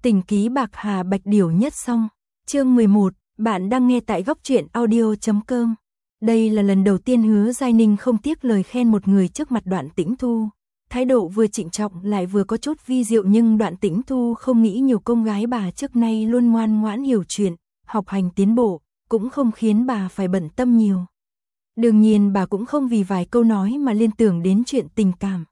Tình ký bạc hà bạch điểu nhất xong. Chương 11, bạn đang nghe tại góc truyện audio.com. Đây là lần đầu tiên Hứa Giai Ninh không tiếc lời khen một người trước mặt Đoạn Tĩnh Thu. Thái độ vừa trịnh trọng lại vừa có chút vi diệu, nhưng Đoạn Tĩnh Thu không nghĩ nhiều cô gái bà trước nay luôn ngoan ngoãn hiểu chuyện, học hành tiến bộ, cũng không khiến bà phải bận tâm nhiều. Đương nhiên bà cũng không vì vài câu nói mà liên tưởng đến chuyện tình cảm.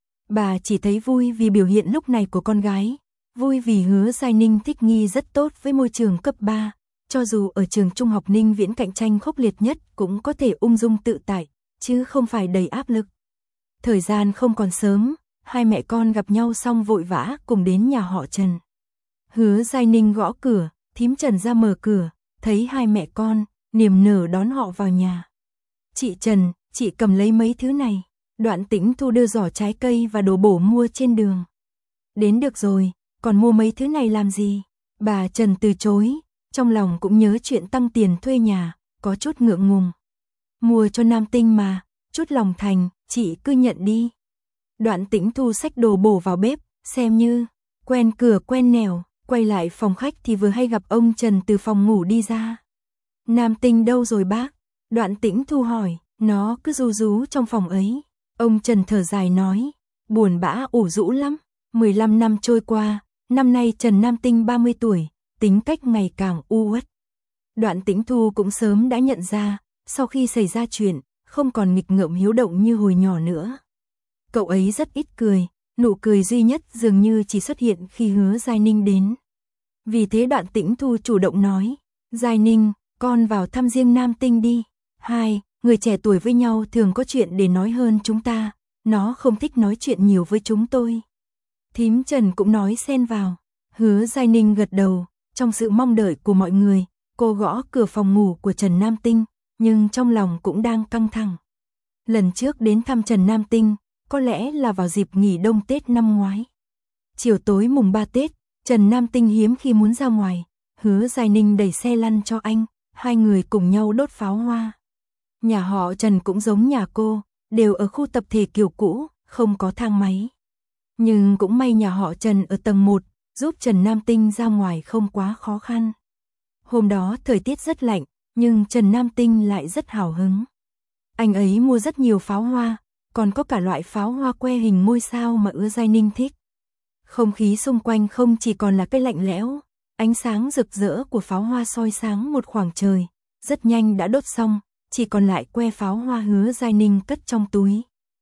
Bà chỉ thấy vui vì biểu hiện lúc này của con gái, vui vì Hứa Giai Ninh thích nghi rất tốt với môi trường cấp 3, cho dù ở trường trung học Ninh Viễn cạnh tranh khốc liệt nhất cũng có thể ung dung tự tại, chứ không phải đầy áp lực. Thời gian không còn sớm, hai mẹ con gặp nhau xong vội vã cùng đến nhà họ Trần. Hứa Giai Ninh gõ cửa, thím Trần ra mở cửa, thấy hai mẹ con, niềm nở đón họ vào nhà. Chị Trần, chị cầm lấy mấy thứ này. Đoạn Tĩnh Thu đưa giỏ trái cây và đồ bổ mua trên đường. Đến được rồi, còn mua mấy thứ này làm gì? Bà Trần từ chối, trong lòng cũng nhớ chuyện tăng tiền thuê nhà, có chút ngượng ngùng. Mua cho Nam Tinh mà, chút lòng thành, chị cứ nhận đi. Đoạn Tĩnh Thu xách đồ bổ vào bếp, xem như quen cửa quen nẻo, quay lại phòng khách thì vừa hay gặp ông Trần từ phòng ngủ đi ra. Nam Tinh đâu rồi bác? Đoạn Tĩnh Thu hỏi, nó cứ ru rú trong phòng ấy. Ông Trần thở dài nói, buồn bã ủ rũ lắm. 15 năm trôi qua, năm nay Trần Nam Tinh 30 tuổi, tính cách ngày càng u uất. Đoạn Tĩnh Thu cũng sớm đã nhận ra, sau khi xảy ra chuyện, không còn nghịch ngợm hiếu động như hồi nhỏ nữa. Cậu ấy rất ít cười, nụ cười duy nhất dường như chỉ xuất hiện khi Hứa Giai Ninh đến. Vì thế Đoạn Tĩnh Thu chủ động nói, Giai Ninh, con vào thăm riêng Nam Tinh đi. Hai, người trẻ tuổi với nhau thường có chuyện để nói hơn chúng ta, nó không thích nói chuyện nhiều với chúng tôi. Thím Trần cũng nói xen vào. Hứa Giai Ninh gật đầu, trong sự mong đợi của mọi người, cô gõ cửa phòng ngủ của Trần Nam Tinh, nhưng trong lòng cũng đang căng thẳng. Lần trước đến thăm Trần Nam Tinh, có lẽ là vào dịp nghỉ đông Tết năm ngoái. Chiều tối mùng 3 Tết, Trần Nam Tinh hiếm khi muốn ra ngoài, Hứa Giai Ninh đẩy xe lăn cho anh, hai người cùng nhau đốt pháo hoa. Nhà họ Trần cũng giống nhà cô, đều ở khu tập thể kiểu cũ, không có thang máy. Nhưng cũng may nhà họ Trần ở tầng 1, giúp Trần Nam Tinh ra ngoài không quá khó khăn. Hôm đó thời tiết rất lạnh, nhưng Trần Nam Tinh lại rất hào hứng. Anh ấy mua rất nhiều pháo hoa, còn có cả loại pháo hoa que hình ngôi sao mà Hứa Giai Ninh thích. Không khí xung quanh không chỉ còn là cái lạnh lẽo, ánh sáng rực rỡ của pháo hoa soi sáng một khoảng trời, rất nhanh đã đốt xong, chỉ còn lại que pháo hoa Hứa Giai Ninh cất trong túi.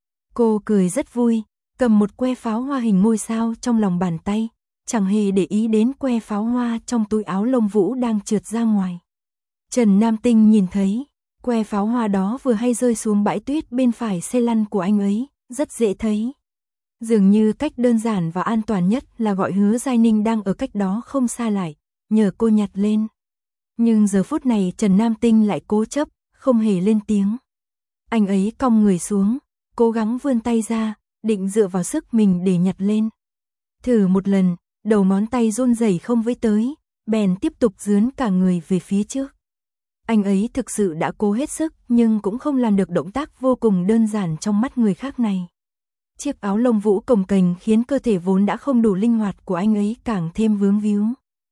Cô cười rất vui, cầm một que pháo hoa hình ngôi sao trong lòng bàn tay, chẳng hề để ý đến que pháo hoa trong túi áo lông vũ đang trượt ra ngoài. Trần Nam Tinh nhìn thấy, que pháo hoa đó vừa hay rơi xuống bãi tuyết bên phải xe lăn của anh ấy, rất dễ thấy. Dường như cách đơn giản và an toàn nhất là gọi Hứa Giai Ninh đang ở cách đó không xa lại, nhờ cô nhặt lên. Nhưng giờ phút này Trần Nam Tinh lại cố chấp, không hề lên tiếng. Anh ấy cong người xuống, cố gắng vươn tay ra, định dựa vào sức mình để nhặt lên. Thử một lần, đầu ngón tay run rẩy không với tới, bèn tiếp tục dướn cả người về phía trước. Anh ấy thực sự đã cố hết sức nhưng cũng không làm được động tác vô cùng đơn giản trong mắt người khác này. Chiếc áo lông vũ cồng kềnh khiến cơ thể vốn đã không đủ linh hoạt của anh ấy càng thêm vướng víu.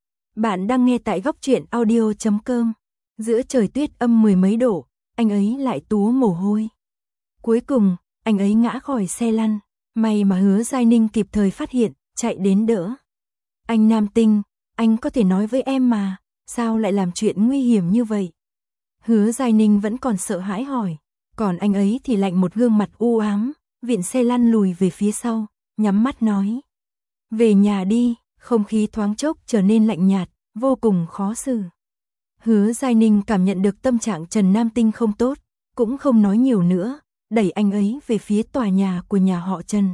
Bạn đang nghe tại góc truyện audio.com. Giữa trời tuyết âm 10 mấy độ, anh ấy lại túa mồ hôi. Cuối cùng, anh ấy ngã khỏi xe lăn, may mà Hứa Giai Ninh kịp thời phát hiện, chạy đến đỡ. Anh Nam Tinh, anh có thể nói với em mà, sao lại làm chuyện nguy hiểm như vậy? Hứa Giai Ninh vẫn còn sợ hãi hỏi, còn anh ấy thì lạnh một gương mặt u ám, viện xe lăn lùi về phía sau, nhắm mắt nói. Về nhà đi, không khí thoáng chốc trở nên lạnh nhạt, vô cùng khó xử. Hứa Giai Ninh cảm nhận được tâm trạng Trần Nam Tinh không tốt, cũng không nói nhiều nữa, đẩy anh ấy về phía tòa nhà của nhà họ Trần.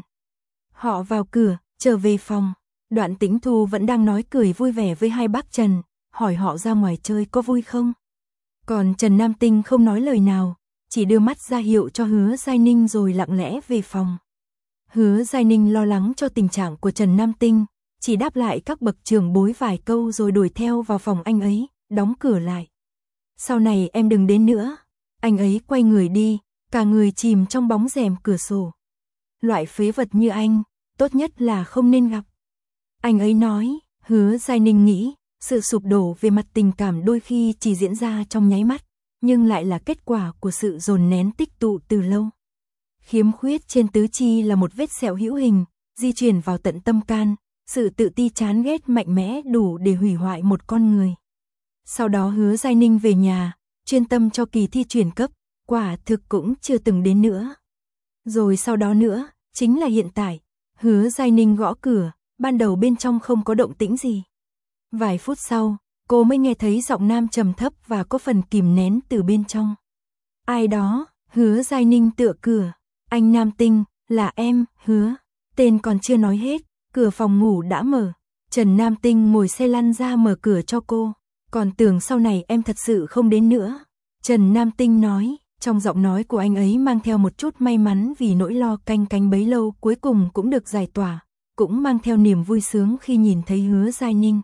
Họ vào cửa, trở về phòng, Đoạn Tĩnh Thu vẫn đang nói cười vui vẻ với hai bác Trần, hỏi họ ra ngoài chơi có vui không. Còn Trần Nam Tinh không nói lời nào, chỉ đưa mắt ra hiệu cho Hứa Giai Ninh rồi lặng lẽ về phòng. Hứa Giai Ninh lo lắng cho tình trạng của Trần Nam Tinh, chỉ đáp lại các bậc trưởng bối vài câu rồi đuổi theo vào phòng anh ấy, đóng cửa lại. Sau này em đừng đến nữa. Anh ấy quay người đi, cả người chìm trong bóng rèm cửa sổ. Loại phế vật như anh, tốt nhất là không nên gặp. Anh ấy nói, Hứa Giai Ninh nghĩ, sự sụp đổ về mặt tình cảm đôi khi chỉ diễn ra trong nháy mắt, nhưng lại là kết quả của sự dồn nén tích tụ từ lâu. Khiếm khuyết trên tứ chi là một vết sẹo hữu hình, di chuyển vào tận tâm can, sự tự ti chán ghét mạnh mẽ đủ để hủy hoại một con người. Sau đó Hứa Giai Ninh về nhà, chuyên tâm cho kỳ thi chuyển cấp, quả thực cũng chưa từng đến nữa. Rồi sau đó nữa, chính là hiện tại, Hứa Giai Ninh gõ cửa, ban đầu bên trong không có động tĩnh gì. Vài phút sau, cô mới nghe thấy giọng nam trầm thấp và có phần kìm nén từ bên trong. Ai đó? Hứa Giai Ninh tựa cửa. Anh Nam Tinh, là em, Hứa. Tên còn chưa nói hết, cửa phòng ngủ đã mở. Trần Nam Tinh ngồi xe lăn ra mở cửa cho cô. Còn tưởng sau này em thật sự không đến nữa. Trần Nam Tinh nói, trong giọng nói của anh ấy mang theo một chút may mắn vì nỗi lo canh cánh bấy lâu cuối cùng cũng được giải tỏa, cũng mang theo niềm vui sướng khi nhìn thấy Hứa Giai Ninh.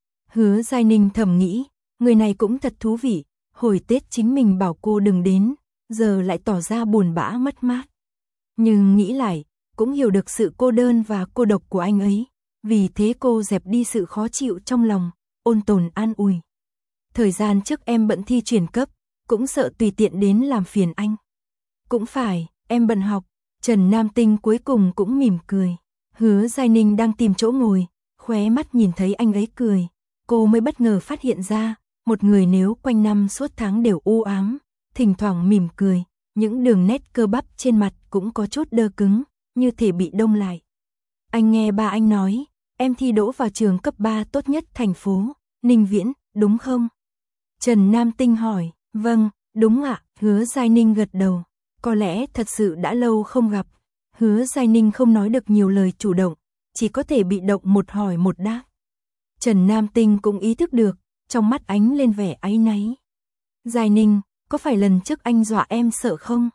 Hứa Giai Ninh thầm nghĩ, người này cũng thật thú vị, hồi Tết chính mình bảo cô đừng đến, giờ lại tỏ ra buồn bã mất mát. Nhưng nghĩ lại, cũng hiểu được sự cô đơn và cô độc của anh ấy, vì thế cô dẹp đi sự khó chịu trong lòng, ôn tồn an ủi. Thời gian trước em bận thi chuyển cấp, cũng sợ tùy tiện đến làm phiền anh. Cũng phải, em bận học. Trần Nam Tinh cuối cùng cũng mỉm cười. Hứa Giai Ninh đang tìm chỗ ngồi, khóe mắt nhìn thấy anh ấy cười. Cô mới bất ngờ phát hiện ra, một người nếu quanh năm suốt tháng đều u ám, thỉnh thoảng mỉm cười, những đường nét cơ bắp trên mặt cũng có chút đơ cứng, như thể bị đông lại. Anh nghe ba anh nói, em thi đỗ vào trường cấp 3 tốt nhất thành phố, Ninh Viễn, đúng không? Trần Nam Tinh hỏi, vâng, đúng ạ. Hứa Giai Ninh gật đầu. Có lẽ thật sự đã lâu không gặp. Hứa Giai Ninh không nói được nhiều lời chủ động, chỉ có thể bị động một hỏi một đáp. Trần Nam Tinh cũng ý thức được, trong mắt ánh lên vẻ áy náy. Giai Ninh, có phải lần trước anh dọa em sợ không?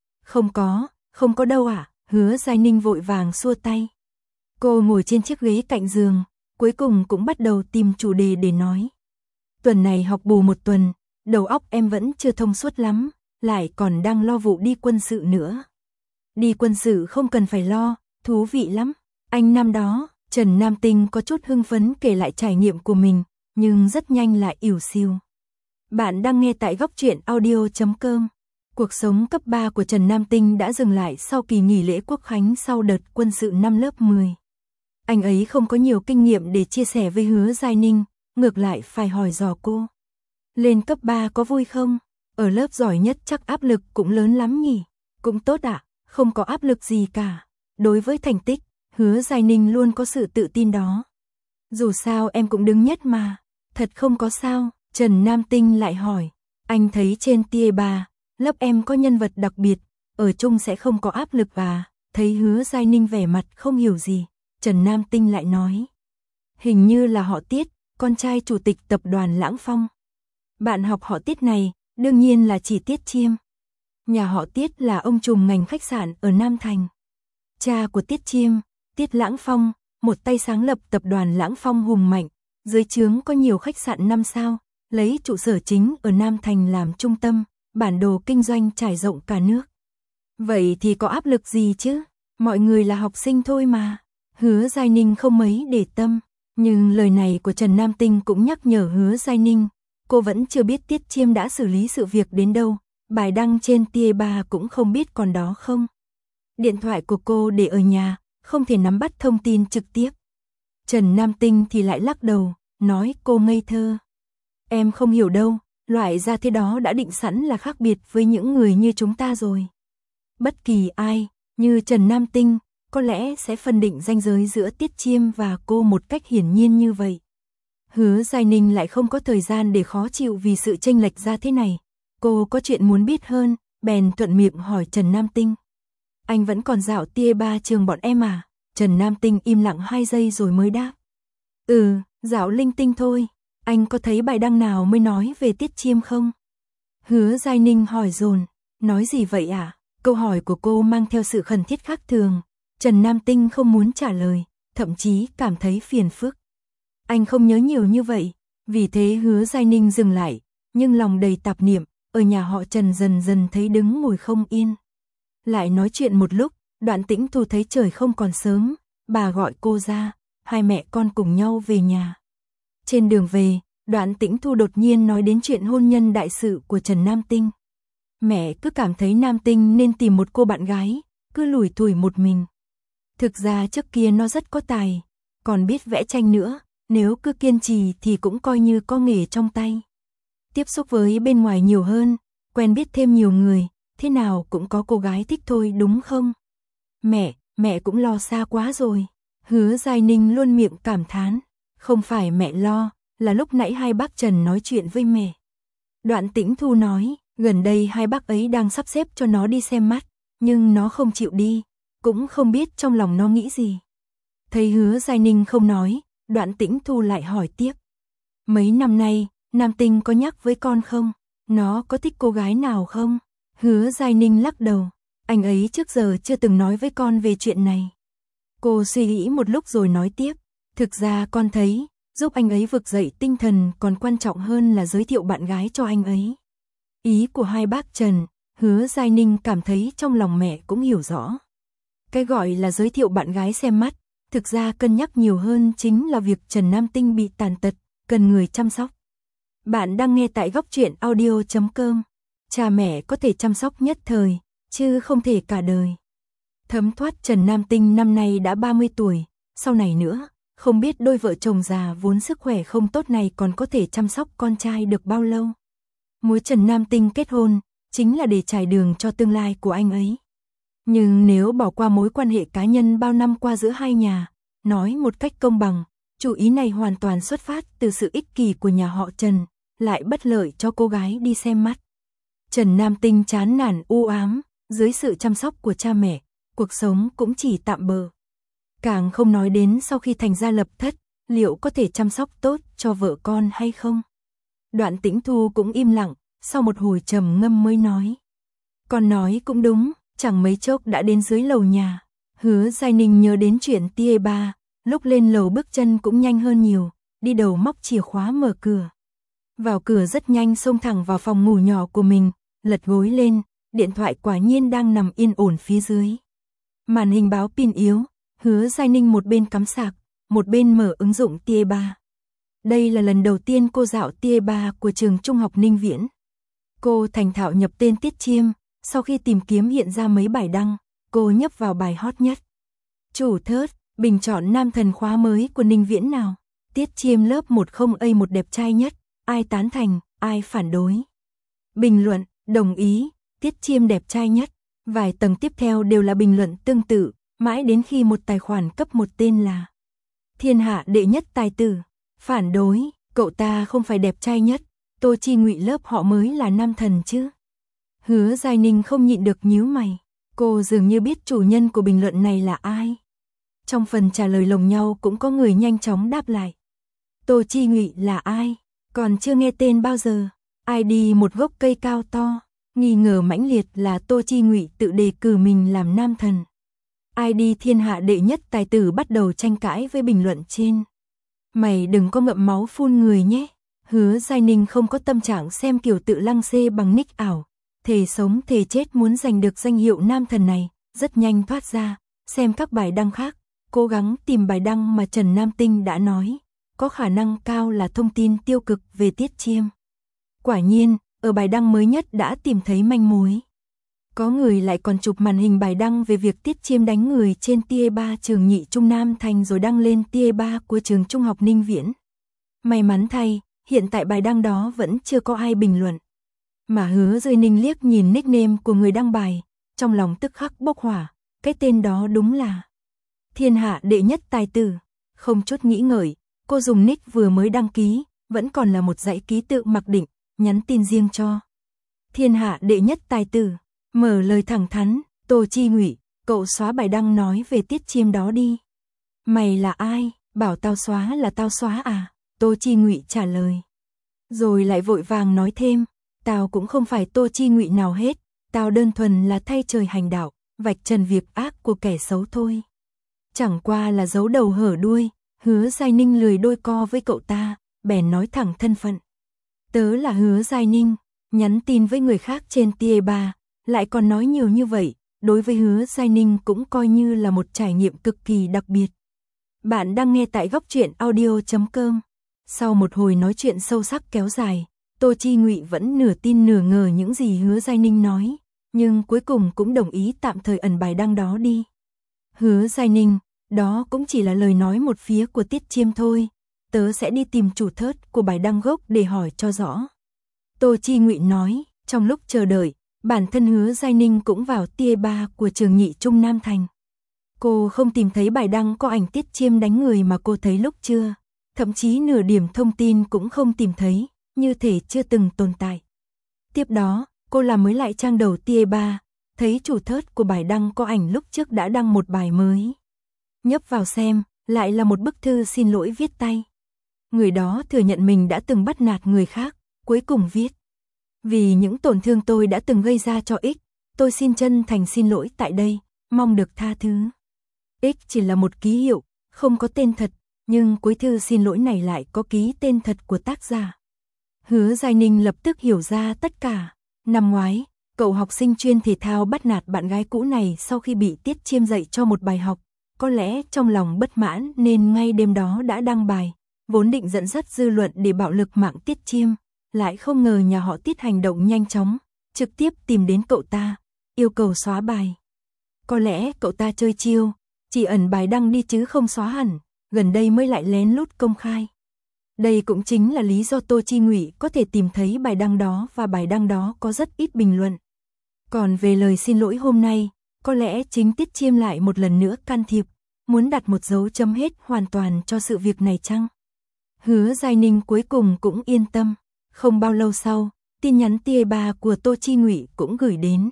Không có đâu ạ. Hứa Giai Ninh vội vàng xua tay. Cô ngồi trên chiếc ghế cạnh giường, cuối cùng cũng bắt đầu tìm chủ đề để nói. Tuần này học bù một tuần, đầu óc em vẫn chưa thông suốt lắm, lại còn đang lo vụ đi quân sự nữa. Đi quân sự không cần phải lo, thú vị lắm. Anh năm đó, Trần Nam Tinh có chút hưng phấn kể lại trải nghiệm của mình, nhưng rất nhanh lại ỉu xìu. Bạn đang nghe tại Góc Truyện Audio.com. Cuộc sống cấp 3 của Trần Nam Tinh đã dừng lại sau kỳ nghỉ lễ Quốc khánh sau đợt quân sự năm lớp 10. Anh ấy không có nhiều kinh nghiệm để chia sẻ với Hứa Giai Ninh, ngược lại phải hỏi dò cô. Lên cấp 3 có vui không? Ở lớp giỏi nhất chắc áp lực cũng lớn lắm nhỉ? Cũng tốt ạ, không có áp lực gì cả. Đối với thành tích, Hứa Giai Ninh luôn có sự tự tin đó. Dù sao em cũng đứng nhất mà. Thật không có sao, Trần Nam Tinh lại hỏi. Anh thấy trên tia 3, lớp em có nhân vật đặc biệt, ở chung sẽ không có áp lực à? Thấy Hứa Giai Ninh vẻ mặt không hiểu gì, Trần Nam Tinh lại nói. Hình như là họ Tiết, con trai chủ tịch tập đoàn Lãng Phong. Bạn học họ Tiết này, đương nhiên là chỉ Tiết Chiêm. Nhà họ Tiết là ông trùm ngành khách sạn ở Nam Thành. Cha của Tiết Chiêm, Tiết Lãng Phong, một tay sáng lập tập đoàn Lãng Phong hùng mạnh, dưới trướng có nhiều khách sạn 5 sao, lấy trụ sở chính ở Nam Thành làm trung tâm, bản đồ kinh doanh trải rộng cả nước. Vậy thì có áp lực gì chứ? Mọi người là học sinh thôi mà. Hứa Giai Ninh không mấy để tâm, nhưng lời này của Trần Nam Tinh cũng nhắc nhở Hứa Giai Ninh. Cô vẫn chưa biết Tiết Chiêm đã xử lý sự việc đến đâu, bài đăng trên tia 3 cũng không biết còn đó không. Điện thoại của cô để ở nhà, không thể nắm bắt thông tin trực tiếp. Trần Nam Tinh thì lại lắc đầu, nói cô ngây thơ. Em không hiểu đâu, loại ra thế đó đã định sẵn là khác biệt với những người như chúng ta rồi. Bất kỳ ai, như Trần Nam Tinh, có lẽ sẽ phân định ranh giới giữa Tiết Chiêm và cô một cách hiển nhiên như vậy. Hứa Giai Ninh lại không có thời gian để khó chịu vì sự chênh lệch ra thế này. Cô có chuyện muốn biết hơn, bèn thuận miệng hỏi Trần Nam Tinh. Anh vẫn còn dạo tia 3 trường bọn em à? Trần Nam Tinh im lặng 2 giây rồi mới đáp. Dạo linh tinh thôi. Anh có thấy bài đăng nào mới nói về Tiết Chiêm không? Hứa Giai Ninh hỏi dồn. Nói gì vậy à? Câu hỏi của cô mang theo sự khẩn thiết khác thường. Trần Nam Tinh không muốn trả lời, thậm chí cảm thấy phiền phức. Anh không nhớ nhiều như vậy, vì thế Hứa Giai Ninh dừng lại, nhưng lòng đầy tạp niệm, ở nhà họ Trần dần dần thấy đứng ngồi không yên. Lại nói chuyện một lúc, Đoạn Tĩnh Thu thấy trời không còn sớm, bà gọi cô ra, hai mẹ con cùng nhau về nhà. Trên đường về, Đoạn Tĩnh Thu đột nhiên nói đến chuyện hôn nhân đại sự của Trần Nam Tinh. Mẹ cứ cảm thấy Nam Tinh nên tìm một cô bạn gái, cứ lủi thủi một mình. Thực ra trước kia nó rất có tài, còn biết vẽ tranh nữa, nếu cứ kiên trì thì cũng coi như có nghề trong tay. Tiếp xúc với bên ngoài nhiều hơn, quen biết thêm nhiều người, thế nào cũng có cô gái thích thôi đúng không? Mẹ cũng lo xa quá rồi. Hứa Giai Ninh luôn miệng cảm thán. Không phải mẹ lo, là lúc nãy hai bác Trần nói chuyện với mẹ. Đoạn Tĩnh Thu nói, gần đây hai bác ấy đang sắp xếp cho nó đi xem mắt, nhưng nó không chịu đi, cũng không biết trong lòng nó nghĩ gì. Thấy Hứa Giai Ninh không nói, Đoạn Tĩnh Thu lại hỏi tiếp. Mấy năm nay, Nam Tinh có nhắc với con không? Nó có thích cô gái nào không? Hứa Giai Ninh lắc đầu. Anh ấy trước giờ chưa từng nói với con về chuyện này. Cô suy nghĩ một lúc rồi nói tiếp. Thực ra con thấy, giúp anh ấy vực dậy tinh thần còn quan trọng hơn là giới thiệu bạn gái cho anh ấy. Ý của hai bác Trần, Hứa Giai Ninh cảm thấy trong lòng mẹ cũng hiểu rõ. Cái gọi là giới thiệu bạn gái xem mắt, thực ra cân nhắc nhiều hơn chính là việc Trần Nam Tinh bị tàn tật, cần người chăm sóc. Bạn đang nghe tại góc truyện audio.com. Cha mẹ có thể chăm sóc nhất thời, chứ không thể cả đời. Thấm thoát Trần Nam Tinh năm nay đã 30 tuổi, sau này nữa, không biết đôi vợ chồng già vốn sức khỏe không tốt này còn có thể chăm sóc con trai được bao lâu. Muốn Trần Nam Tinh kết hôn, chính là để trải đường cho tương lai của anh ấy. Nhưng nếu bỏ qua mối quan hệ cá nhân bao năm qua giữa hai nhà, nói một cách công bằng, chủ ý này hoàn toàn xuất phát từ sự ích kỷ của nhà họ Trần, lại bất lợi cho cô gái đi xem mắt. Trần Nam Tinh chán nản u ám, dưới sự chăm sóc của cha mẹ, cuộc sống cũng chỉ tạm bợ. Càng không nói đến sau khi thành gia lập thất, liệu có thể chăm sóc tốt cho vợ con hay không? Đoạn Tĩnh Thu cũng im lặng, sau một hồi trầm ngâm mới nói. Con nói cũng đúng, chẳng mấy chốc đã đến dưới lầu nhà. Hứa Giai Ninh nhớ đến chuyện tia ba, lúc lên lầu bước chân cũng nhanh hơn nhiều, đi đầu móc chìa khóa mở cửa. Vào cửa rất nhanh xông thẳng vào phòng ngủ nhỏ của mình, lật gối lên, điện thoại quả nhiên đang nằm yên ổn phía dưới. Màn hình báo pin yếu, Hứa Giai Ninh một bên cắm sạc, một bên mở ứng dụng tia ba. Đây là lần đầu tiên cô dạo tia ba của trường trung học Ninh Viễn. Cô thành thạo nhập tên Tiết Chiêm, sau khi tìm kiếm hiện ra mấy bài đăng, cô nhấp vào bài hot nhất. Chủ thớt, bình chọn nam thần khóa mới của Ninh Viễn nào? Tiết Chiêm lớp 10A1 đẹp trai nhất, ai tán thành, ai phản đối. Bình luận, đồng ý, Tiết Chiêm đẹp trai nhất. Vài tầng tiếp theo đều là bình luận tương tự, mãi đến khi một tài khoản cấp một tên là Thiên hạ đệ nhất tài tử. Phản đối, cậu ta không phải đẹp trai nhất, Tô Chi Ngụy lớp họ mới là nam thần chứ. Hứa Giai Ninh không nhịn được nhíu mày, cô dường như biết chủ nhân của bình luận này là ai. Trong phần trả lời lồng nhau cũng có người nhanh chóng đáp lại. Tô Chi Ngụy là ai? Còn chưa nghe tên bao giờ. Ai đi một gốc cây cao to, nghi ngờ mãnh liệt là Tô Chi Ngụy tự đề cử mình làm nam thần. Ai đi thiên hạ đệ nhất tài tử bắt đầu tranh cãi với bình luận trên. Mày đừng có ngậm máu phun người nhé. Hứa Giai Ninh không có tâm trạng xem kiểu tự lăng xê bằng nick ảo, thề sống thề chết muốn giành được danh hiệu nam thần này, rất nhanh thoát ra, xem các bài đăng khác, cố gắng tìm bài đăng mà Trần Nam Tinh đã nói, có khả năng cao là thông tin tiêu cực về Tiết Chiêm. Quả nhiên, ở bài đăng mới nhất đã tìm thấy manh mối. Có người lại còn chụp màn hình bài đăng về việc Tiết Chiêm đánh người trên tia ba trường Nhị Trung Nam Thành rồi đăng lên tia ba của trường Trung học Ninh Viễn. May mắn thay, hiện tại bài đăng đó vẫn chưa có ai bình luận. Mà Hứa Giai Ninh liếc nhìn nickname của người đăng bài, trong lòng tức khắc bốc hỏa, cái tên đó đúng là thiên hạ đệ nhất tài tử. Không chút nghĩ ngợi, cô dùng nick vừa mới đăng ký, vẫn còn là một dãy ký tự mặc định, nhắn tin riêng cho thiên hạ đệ nhất tài tử. Mở lời thẳng thắn, Tô Chi Ngụy, cậu xóa bài đăng nói về Tiết Chiêm đó đi. Mày là ai? Bảo tao xóa là tao xóa à? Tô Chi Ngụy trả lời. Rồi lại vội vàng nói thêm, tao cũng không phải Tô Chi Ngụy nào hết, tao đơn thuần là thay trời hành đạo, vạch trần việc ác của kẻ xấu thôi. Chẳng qua là giấu đầu hở đuôi, Hứa Giai Ninh lười đôi co với cậu ta, bèn nói thẳng thân phận. Tớ là Hứa Giai Ninh, nhắn tin với người khác trên tia ba, lại còn nói nhiều như vậy, đối với Hứa Giai Ninh cũng coi như là một trải nghiệm cực kỳ đặc biệt. Bạn đang nghe tại góc truyện audio.com. Sau một hồi nói chuyện sâu sắc kéo dài, Tô Chi Ngụy vẫn nửa tin nửa ngờ những gì Hứa Giai Ninh nói, nhưng cuối cùng cũng đồng ý tạm thời ẩn bài đăng đó đi. Hứa Giai Ninh, đó cũng chỉ là lời nói một phía của Tiết Chiêm thôi, tớ sẽ đi tìm chủ thớt của bài đăng gốc để hỏi cho rõ. Tô Chi Ngụy nói, trong lúc chờ đợi, bản thân Hứa Giai Ninh cũng vào tia 3 của trường Nhị Trung Nam Thành. Cô không tìm thấy bài đăng có ảnh Tiết Chiêm đánh người mà cô thấy lúc trưa, thậm chí nửa điểm thông tin cũng không tìm thấy, như thể chưa từng tồn tại. Tiếp đó, cô làm mới lại trang đầu tia 3, thấy chủ thớt của bài đăng có ảnh lúc trước đã đăng một bài mới. Nhấp vào xem, lại là một bức thư xin lỗi viết tay. Người đó thừa nhận mình đã từng bắt nạt người khác, cuối cùng viết: vì những tổn thương tôi đã từng gây ra cho X, tôi xin chân thành xin lỗi tại đây, mong được tha thứ. X chỉ là một ký hiệu, không có tên thật, nhưng cuối thư xin lỗi này lại có ký tên thật của tác giả. Hứa Giai Ninh lập tức hiểu ra tất cả. Năm ngoái, cậu học sinh chuyên thể thao bắt nạt bạn gái cũ này sau khi bị Tiết Chiêm dạy cho một bài học, có lẽ trong lòng bất mãn nên ngay đêm đó đã đăng bài, vốn định dẫn dắt dư luận để bạo lực mạng Tiết Chiêm, lại không ngờ nhà họ Tiết hành động nhanh chóng, trực tiếp tìm đến cậu ta, yêu cầu xóa bài. Có lẽ cậu ta chơi chiêu, chỉ ẩn bài đăng đi chứ không xóa hẳn, gần đây mới lại lén lút công khai. Đây cũng chính là lý do Tô Chi Ngụy có thể tìm thấy bài đăng đó và bài đăng đó có rất ít bình luận. Còn về lời xin lỗi hôm nay, có lẽ chính Tiết Chiêm lại một lần nữa can thiệp, muốn đặt một dấu chấm hết hoàn toàn cho sự việc này chăng? Hứa Giai Ninh cuối cùng cũng yên tâm. Không bao lâu sau, tin nhắn tia 3 của Tô Chi Ngụy cũng gửi đến.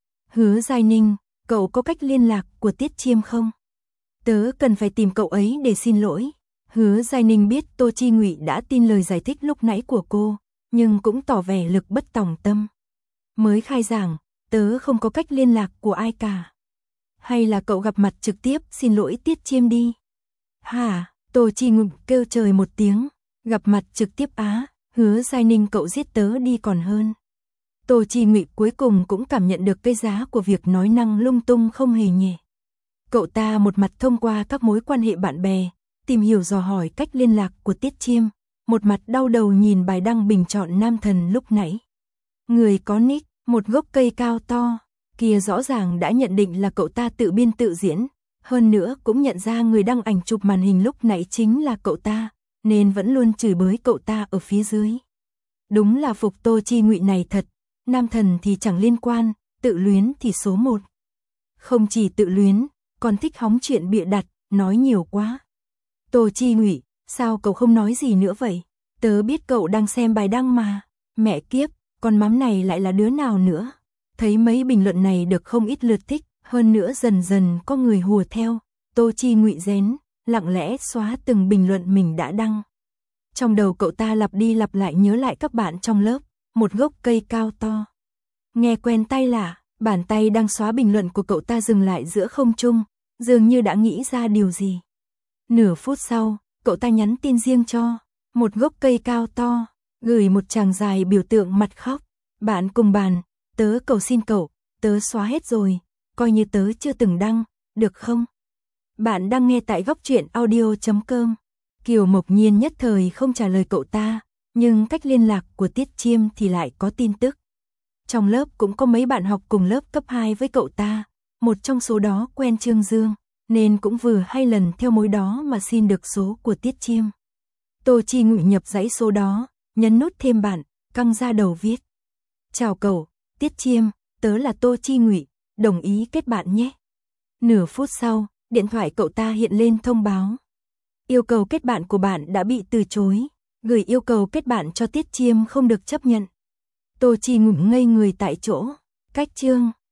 Hứa Giai Ninh, cậu có cách liên lạc của Tiết Chiêm không? Tớ cần phải tìm cậu ấy để xin lỗi. Hứa Giai Ninh biết Tô Chi Ngụy đã tin lời giải thích lúc nãy của cô, nhưng cũng tỏ vẻ lực bất tòng tâm. Mới khai giảng, tớ không có cách liên lạc của ai cả. Hay là cậu gặp mặt trực tiếp xin lỗi Tiết Chiêm đi? Hả? Tô Chi Ngụy kêu trời một tiếng. Gặp mặt trực tiếp á? Hứa Giai Ninh, cậu giết tớ đi còn hơn. Tô Chi Ngụy cuối cùng cũng cảm nhận được cái giá của việc nói năng lung tung không hề nhẹ. Cậu ta một mặt thông qua các mối quan hệ bạn bè, tìm hiểu dò hỏi cách liên lạc của Tiết Chiêm, một mặt đau đầu nhìn bài đăng bình chọn nam thần lúc nãy. Người có nick, một gốc cây cao to, kia rõ ràng đã nhận định là cậu ta tự biên tự diễn, hơn nữa cũng nhận ra người đăng ảnh chụp màn hình lúc nãy chính là cậu ta, nên vẫn luôn chửi bới cậu ta ở phía dưới. Đúng là phục Tô Chi Ngụy này thật, nam thần thì chẳng liên quan, tự luyến thì số 1. Không chỉ tự luyến, còn thích hóng chuyện bịa đặt, nói nhiều quá. Tô Chi Ngụy, sao cậu không nói gì nữa vậy? Tớ biết cậu đang xem bài đăng mà. Mẹ kiếp, con mắm này lại là đứa nào nữa? Thấy mấy bình luận này được không ít lượt thích, hơn nữa dần dần có người hùa theo. Tô Chi Ngụy rén, lặng lẽ xóa từng bình luận mình đã đăng. Trong đầu cậu ta lặp đi lặp lại nhớ lại các bạn trong lớp, một gốc cây cao to. Nghe quen tai lạ, bàn tay đang xóa bình luận của cậu ta dừng lại giữa không trung, dường như đã nghĩ ra điều gì. Nửa phút sau, cậu ta nhắn tin riêng cho một gốc cây cao to, gửi một chàng dài biểu tượng mặt khóc. Bạn cùng bàn, tớ cầu xin cậu, tớ xóa hết rồi, coi như tớ chưa từng đăng, được không? Bạn đang nghe tại góc truyện audio.com. Kiều Mộc Nhiên nhất thời không trả lời cậu ta, nhưng cách liên lạc của Tiết Chiêm thì lại có tin tức. Trong lớp cũng có mấy bạn học cùng lớp cấp 2 với cậu ta, một trong số đó quen Trương Dương, nên cũng vừa hay lần theo mối đó mà xin được số của Tiết Chiêm. Tô Chi Ngụy nhập dãy số đó, nhấn nút thêm bạn, căng ra đầu viết: chào cậu, Tiết Chiêm, tớ là Tô Chi Ngụy, đồng ý kết bạn nhé. Nửa phút sau, điện thoại cậu ta hiện lên thông báo: yêu cầu kết bạn của bạn đã bị từ chối, gửi yêu cầu kết bạn cho Tiết Chiêm không được chấp nhận. Tô Chi Ngụy ngây người tại chỗ. Cách chương